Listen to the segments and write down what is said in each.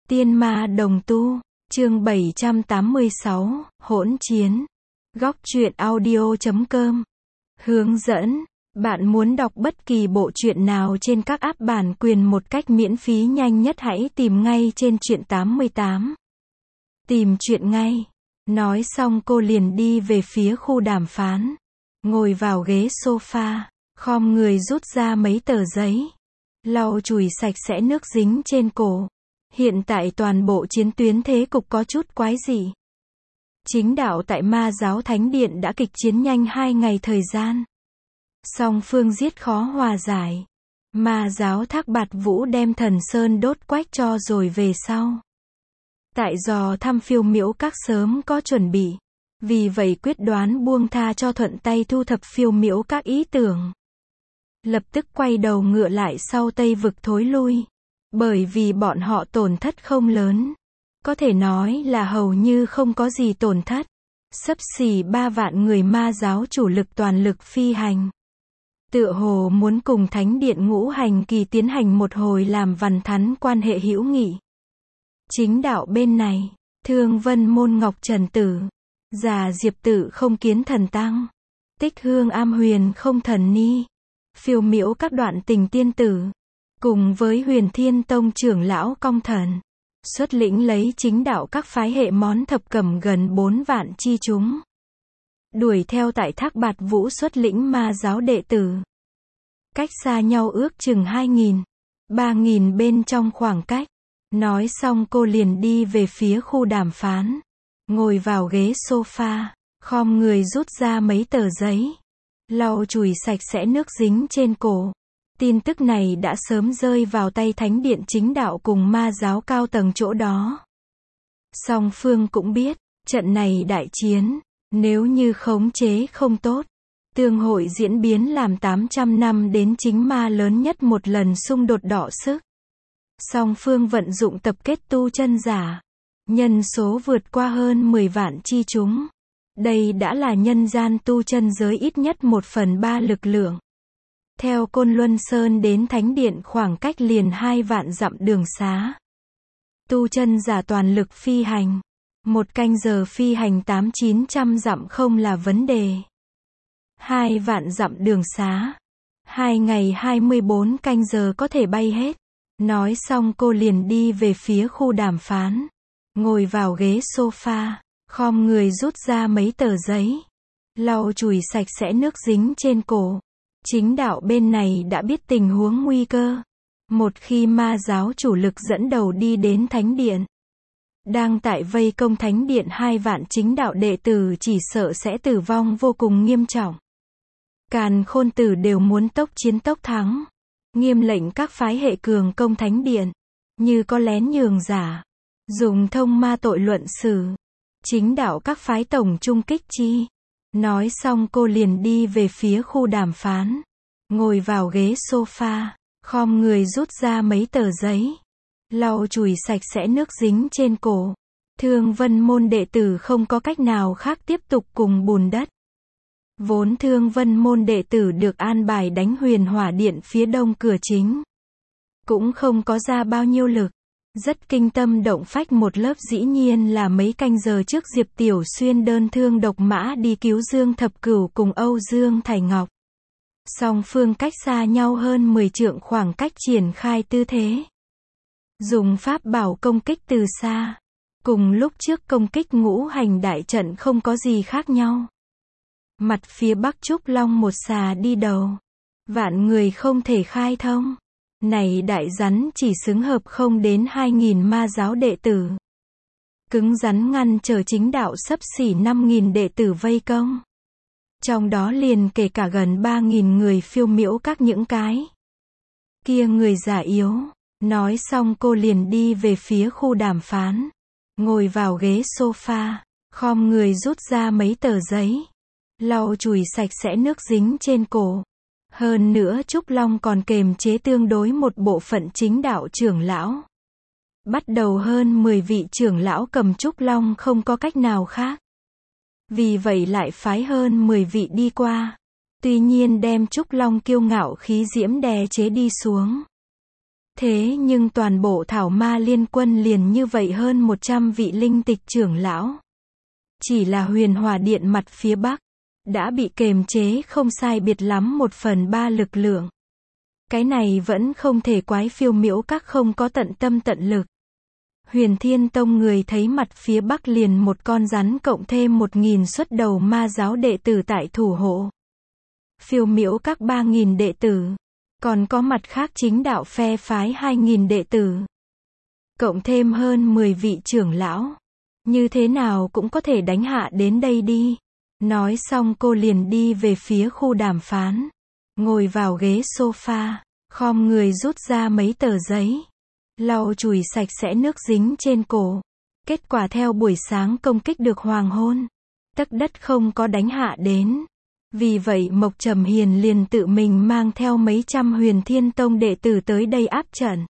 Tiên ma đồng tu, chương 786, hỗn chiến. Góc truyện audio.com. Hướng dẫn. Bạn muốn đọc bất kỳ bộ truyện nào trên các app bản quyền một cách miễn phí nhanh nhất hãy tìm ngay trên truyện 88. Tìm truyện ngay. Nói xong cô liền đi về phía khu đàm phán. Ngồi vào ghế sofa, khom người rút ra mấy tờ giấy. Lau chùi sạch sẽ nước dính trên cổ. Hiện tại toàn bộ chiến tuyến thế cục có chút quái dị. Chính đạo tại Ma Giáo Thánh Điện đã kịch chiến nhanh 2 ngày thời gian. Song phương giết khó hòa giải. Ma Giáo Thác Bạt Vũ đem Thần Sơn đốt quách cho rồi về sau. Tại dò thăm Phiêu Miễu Các sớm có chuẩn bị. Vì vậy quyết đoán buông tha cho thuận tay thu thập Phiêu Miễu Các ý tưởng. Lập tức quay đầu ngựa lại sau Tây Vực thối lui. Bởi vì bọn họ tổn thất không lớn. Có thể nói là hầu như không có gì tổn thất. Xấp xỉ 3 vạn người Ma Giáo chủ lực toàn lực phi hành. Tựa hồ muốn cùng Thánh Điện Ngũ Hành Kỳ tiến hành một hồi làm vằn thắn quan hệ hữu nghị. Chính đạo bên này, Thương Vân Môn Ngọc Trần Tử, Già Diệp Tự không kiến thần tăng, Tích Hương Am Huyền không thần ni, Phiêu Miễu Các đoạn tình tiên tử, cùng với Huyền Thiên Tông trưởng lão Công Thần, xuất lĩnh lấy chính đạo các phái hệ món thập cẩm gần 4 vạn chi chúng. Đuổi theo tại Thác Bạt Vũ xuất lĩnh Ma Giáo đệ tử. Cách xa nhau ước chừng 2.000, 3.000 bên trong khoảng cách. Nói xong cô liền đi về phía khu đàm phán. Ngồi vào ghế sofa, khom người rút ra mấy tờ giấy. Lau chùi sạch sẽ nước dính trên cổ. Tin tức này đã sớm rơi vào tay Thánh Điện chính đạo cùng Ma Giáo cao tầng chỗ đó. Song phương cũng biết, trận này đại chiến, nếu như khống chế không tốt, tương hội diễn biến làm 800 năm đến chính ma lớn nhất một lần xung đột đọ sức. Song phương vận dụng tập kết tu chân giả, nhân số vượt qua hơn 10 vạn chi chúng. Đây đã là nhân gian tu chân giới ít nhất 1/3 lực lượng. Theo Côn Luân Sơn đến Thánh Điện khoảng cách liền 2 vạn dặm đường xá. Tu chân giả toàn lực phi hành. 1 canh giờ phi hành 800-900 dặm không là vấn đề. 2 vạn dặm đường xá. 2 ngày 24 canh giờ có thể bay hết. Nói xong cô liền đi về phía khu đàm phán. Ngồi vào ghế sofa, khom người rút ra mấy tờ giấy. Lau chùi sạch sẽ nước dính trên cổ. Chính đạo bên này đã biết tình huống nguy cơ. Một khi Ma Giáo chủ lực dẫn đầu đi đến Thánh Điện, đang tại vây công Thánh Điện 2 vạn chính đạo đệ tử chỉ sợ sẽ tử vong vô cùng nghiêm trọng. Càn Khôn Tử đều muốn tốc chiến tốc thắng. Nghiêm lệnh các phái hệ cường công Thánh Điện. Như có lén nhường giả. Dùng thông ma tội luận xử. Chính đạo các phái tổng trung kích chi. Nói xong cô liền đi về phía khu đàm phán. Ngồi vào ghế sofa, khom người rút ra mấy tờ giấy. Lau chùi sạch sẽ nước dính trên cổ. Thương Vân Môn đệ tử không có cách nào khác tiếp tục cùng bùn đất. Vốn Thương Vân Môn đệ tử được an bài đánh Huyền Hỏa Điện phía đông cửa chính. Cũng không có ra bao nhiêu lực. Rất kinh tâm động phách một lớp dĩ nhiên là mấy canh giờ trước Diệp Tiểu Xuyên đơn thương độc mã đi cứu Dương Thập Cửu cùng Âu Dương Thải Ngọc. Song phương cách xa nhau hơn 10 trượng khoảng cách triển khai tư thế. Dùng pháp bảo công kích từ xa. Cùng lúc trước công kích ngũ hành đại trận không có gì khác nhau. Mặt phía bắc Trúc Long một xà đi đầu. Vạn người không thể khai thông. Này đại rắn chỉ xứng hợp không đến 2.000 Ma Giáo đệ tử. Cứng rắn ngăn trở chính đạo xấp xỉ 5.000 đệ tử vây công. Trong đó liền kể cả gần 3.000 người Phiêu Miễu Các những cái. Kia người già yếu. Nói xong cô liền đi về phía khu đàm phán. Ngồi vào ghế sofa, khom người rút ra mấy tờ giấy. Lau chùi sạch sẽ nước dính trên cổ. Hơn nữa Trúc Long còn kềm chế tương đối một bộ phận chính đạo trưởng lão. Bắt đầu hơn 10 vị trưởng lão cầm Trúc Long không có cách nào khác. Vì vậy lại phái hơn 10 vị đi qua. Tuy nhiên đem Trúc Long kiêu ngạo khí diễm đè chế đi xuống. Thế nhưng toàn bộ Thảo Ma Liên Quân liền như vậy hơn 100 vị linh tịch trưởng lão. Chỉ là Huyền Hỏa Điện mặt phía Bắc, đã bị kềm chế không sai biệt lắm 1/3 lực lượng. Cái này vẫn không thể quái Phiêu Miễu Các không có tận tâm tận lực. Huyền Thiên Tông người thấy mặt phía Bắc liền một con rắn cộng thêm 1000 xuất đầu ma giáo đệ tử tại thủ hộ. Phiêu Miễu Các 3000 đệ tử. Còn có mặt khác chính đạo phe phái 2000 đệ tử. Cộng thêm hơn 10 vị trưởng lão. Như thế nào cũng có thể đánh hạ đến đây đi. Nói xong cô liền đi về phía khu đàm phán. Ngồi vào ghế sofa, khom người rút ra mấy tờ giấy. Lau chùi sạch sẽ nước dính trên cổ. Kết quả theo buổi sáng công kích được hoàng hôn. Tấc đất không có đánh hạ đến. Vì vậy Mộc Trầm Hiền liền tự mình mang theo mấy trăm Huyền Thiên Tông đệ tử tới đây áp trận.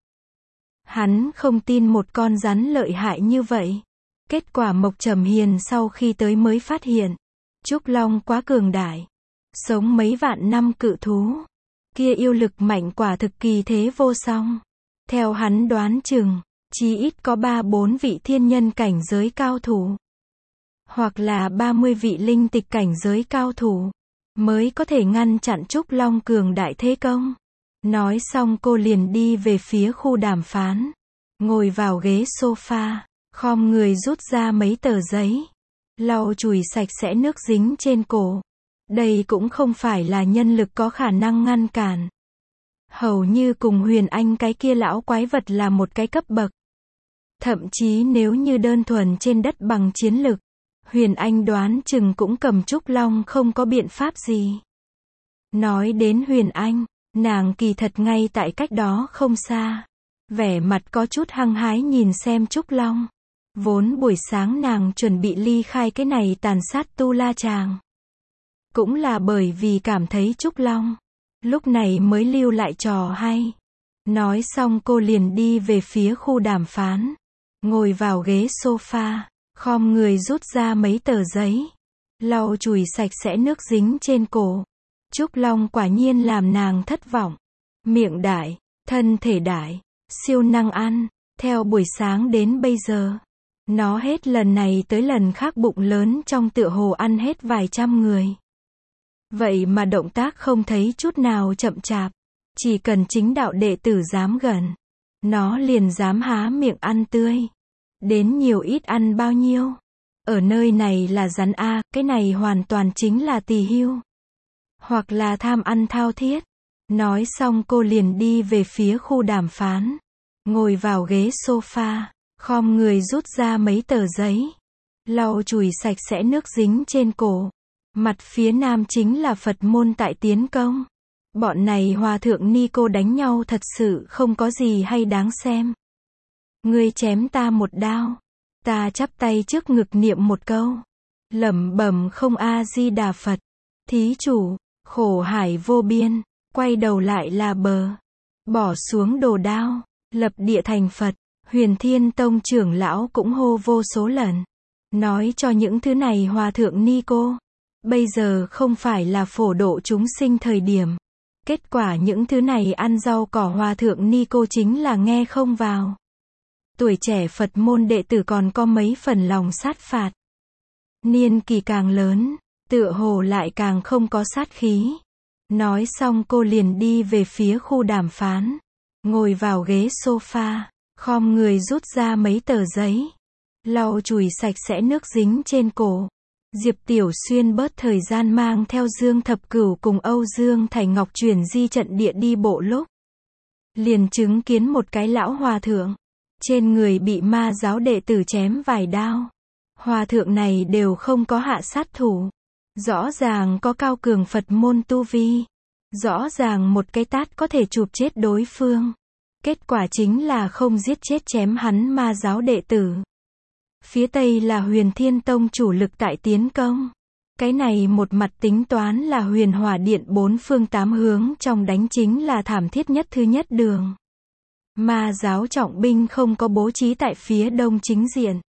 Hắn không tin một con rắn lợi hại như vậy. Kết quả Mộc Trầm Hiền sau khi tới mới phát hiện. Trúc Long quá cường đại. Sống mấy vạn năm cự thú. Kia yêu lực mạnh quả thực kỳ thế vô song. Theo hắn đoán chừng, chí ít có 3-4 vị thiên nhân cảnh giới cao thủ. Hoặc là 30 vị linh tịch cảnh giới cao thủ. Mới có thể ngăn chặn Trúc Long cường đại thế công. Nói xong cô liền đi về phía khu đàm phán. Ngồi vào ghế sofa, khom người rút ra mấy tờ giấy. Lau chùi sạch sẽ nước dính trên cổ. Đây cũng không phải là nhân lực có khả năng ngăn cản. Hầu như cùng Huyền Anh cái kia lão quái vật là một cái cấp bậc. Thậm chí nếu như đơn thuần trên đất bằng chiến lực, Huyền Anh đoán chừng cũng cầm Trúc Long không có biện pháp gì. Nói đến Huyền Anh, nàng kỳ thật ngay tại cách đó không xa. Vẻ mặt có chút hăng hái nhìn xem Trúc Long. Vốn buổi sáng nàng chuẩn bị ly khai cái này tàn sát tu la chàng. Cũng là bởi vì cảm thấy Trúc Long. Lúc này mới lưu lại trò hay. Nói xong cô liền đi về phía khu đàm phán. Ngồi vào ghế sofa. Khom người rút ra mấy tờ giấy. Lau chùi sạch sẽ nước dính trên cổ. Trúc Long quả nhiên làm nàng thất vọng. Miệng đại, thân thể đại, siêu năng ăn. Theo buổi sáng đến bây giờ, nó hết lần này tới lần khác bụng lớn trong tựa hồ ăn hết vài trăm người. Vậy mà động tác không thấy chút nào chậm chạp. Chỉ cần chính đạo đệ tử dám gần, nó liền dám há miệng ăn tươi. Đến nhiều ít ăn bao nhiêu. Ở nơi này là rắn A, cái này hoàn toàn chính là tỳ hưu. Hoặc là tham ăn thao thiết. Nói xong cô liền đi về phía khu đàm phán. Ngồi vào ghế sofa, khom người rút ra mấy tờ giấy. Lau chùi sạch sẽ nước dính trên cổ. Mặt phía nam chính là Phật môn tại tiến công. Bọn này hòa thượng ni cô đánh nhau thật sự không có gì hay đáng xem. Ngươi chém ta một đao. Ta chắp tay trước ngực niệm một câu. Lẩm bẩm không A-di-đà Phật. Thí chủ, khổ hải vô biên. Quay đầu lại là bờ. Bỏ xuống đồ đao. Lập địa thành Phật. Huyền Thiên Tông trưởng lão cũng hô vô số lần. Nói cho những thứ này hòa thượng ni cô. Bây giờ không phải là phổ độ chúng sinh thời điểm. Kết quả những thứ này ăn rau cỏ hòa thượng ni cô chính là nghe không vào. Tuổi trẻ Phật môn đệ tử còn có mấy phần lòng sát phạt. Niên kỳ càng lớn, tựa hồ lại càng không có sát khí. Nói xong cô liền đi về phía khu đàm phán. Ngồi vào ghế sofa, khom người rút ra mấy tờ giấy. Lau chùi sạch sẽ nước dính trên cổ. Diệp Tiểu Xuyên bớt thời gian mang theo Dương Thập Cửu cùng Âu Dương Thành Ngọc chuyển di trận địa đi bộ lúc. Liền chứng kiến một cái lão hòa thượng. Trên người bị ma giáo đệ tử chém vài đao. Hòa thượng này đều không có hạ sát thủ. Rõ ràng có cao cường Phật môn tu vi. Rõ ràng một cái tát có thể chụp chết đối phương. Kết quả chính là không giết chết chém hắn ma giáo đệ tử. Phía Tây là Huyền Thiên Tông chủ lực tại tiến công. Cái này một mặt tính toán là Huyền Hỏa Điện 4 phương 8 hướng trong đánh chính là thảm thiết nhất thứ nhất đường. Ma giáo trọng binh không có bố trí tại phía đông chính diện,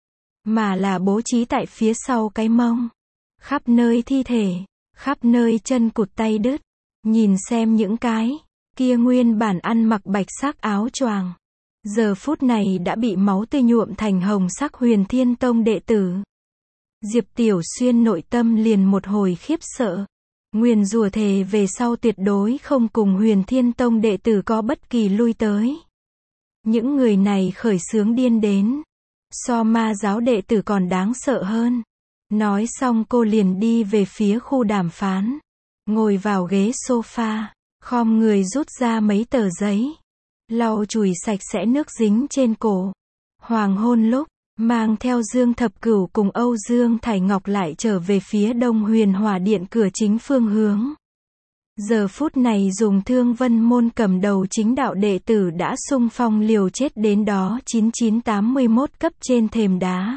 mà là bố trí tại phía sau cái mông. Khắp nơi thi thể, khắp nơi chân cụt tay đứt. Nhìn xem những cái Kia nguyên bản ăn mặc bạch sắc áo choàng, giờ phút này đã bị máu tươi nhuộm thành hồng sắc Huyền Thiên Tông đệ tử. Diệp Tiểu Xuyên nội tâm liền một hồi khiếp sợ, nguyền rủa thề về sau tuyệt đối không cùng Huyền Thiên Tông đệ tử có bất kỳ lui tới. Những người này khởi xướng điên đến, so ma giáo đệ tử còn đáng sợ hơn. Nói xong cô liền đi về phía khu đàm phán, ngồi vào ghế sofa, khom người rút ra mấy tờ giấy, lau chùi sạch sẽ nước dính trên cổ. Hoàng hôn lúc, mang theo Dương Thập Cửu cùng Âu Dương Thải Ngọc lại trở về phía Đông Huyền Hỏa Điện cửa chính phương hướng. Giờ phút này dùng Thương Vân Môn cầm đầu chính đạo đệ tử đã xung phong liều chết đến đó 9981 cấp trên thềm đá.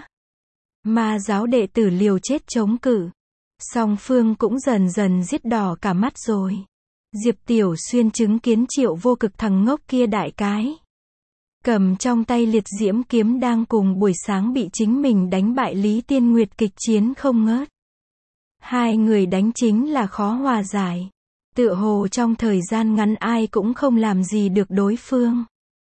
Ma giáo đệ tử liều chết chống cự. Song phương cũng dần dần giết đỏ cả mắt rồi. Diệp Tiểu Xuyên chứng kiến Triệu Vô Cực thằng ngốc kia đại cái. Cầm trong tay liệt diễm kiếm đang cùng buổi sáng bị chính mình đánh bại Lý Tiên Nguyệt kịch chiến không ngớt. Hai người đánh chính là khó hòa giải. Tựa hồ trong thời gian ngắn ai cũng không làm gì được đối phương.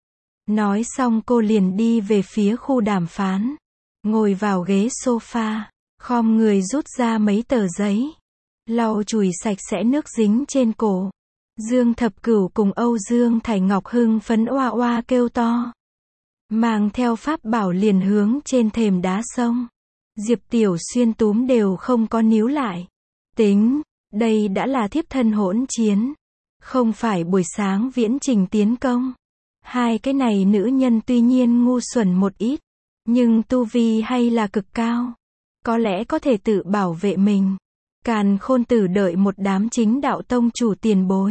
Nói xong cô liền đi về phía khu đàm phán. Ngồi vào ghế sofa, khom người rút ra mấy tờ giấy, lau chùi sạch sẽ nước dính trên cổ. Dương Thập Cửu cùng Âu Dương Thải Ngọc hưng phấn oa oa kêu to, mang theo pháp bảo liền hướng trên thềm đá sông. Diệp Tiểu Xuyên túm đều không có níu lại. Tính, đây đã là thiếp thân hỗn chiến, không phải buổi sáng viễn trình tiến công. Hai cái này nữ nhân tuy nhiên ngu xuẩn một ít, nhưng tu vi hay là cực cao, có lẽ có thể tự bảo vệ mình. Càn Khôn Tử đợi một đám chính đạo tông chủ tiền bối.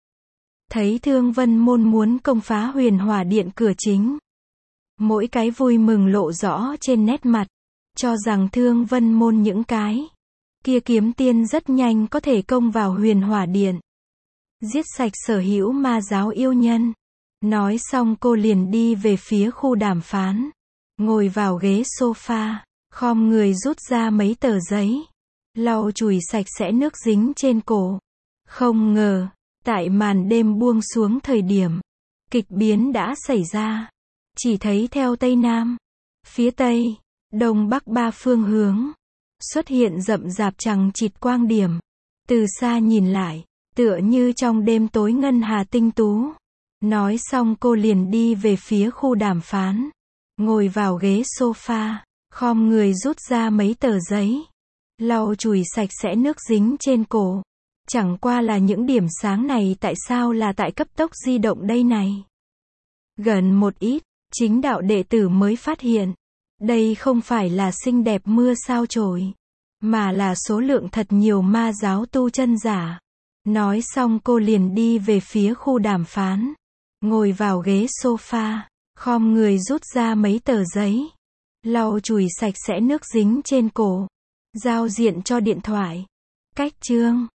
Thấy Thương Vân Môn muốn công phá Huyền Hỏa Điện cửa chính, mỗi cái vui mừng lộ rõ trên nét mặt, cho rằng Thương Vân Môn những cái kia kiếm tiên rất nhanh có thể công vào Huyền Hỏa Điện, giết sạch sở hữu ma giáo yêu nhân. Nói xong cô liền đi về phía khu đàm phán, ngồi vào ghế sofa, khom người rút ra mấy tờ giấy, lau chùi sạch sẽ nước dính trên cổ. Không ngờ, tại màn đêm buông xuống thời điểm, kịch biến đã xảy ra. Chỉ thấy theo Tây Nam, phía Tây, Đông Bắc ba phương hướng, xuất hiện rậm rạp chằng chịt quang điểm. Từ xa nhìn lại, tựa như trong đêm tối ngân hà tinh tú. Nói xong cô liền đi về phía khu đàm phán, ngồi vào ghế sofa, khom người rút ra mấy tờ giấy, lau chùi sạch sẽ nước dính trên cổ. Chẳng qua là những điểm sáng này tại sao là tại cấp tốc di động đây này? Gần một ít, chính đạo đệ tử mới phát hiện, đây không phải là xinh đẹp mưa sao chổi, mà là số lượng thật nhiều ma giáo tu chân giả. Nói xong cô liền đi về phía khu đàm phán, ngồi vào ghế sofa, khom người rút ra mấy tờ giấy, lau chùi sạch sẽ nước dính trên cổ. Giao diện cho điện thoại. Cách chương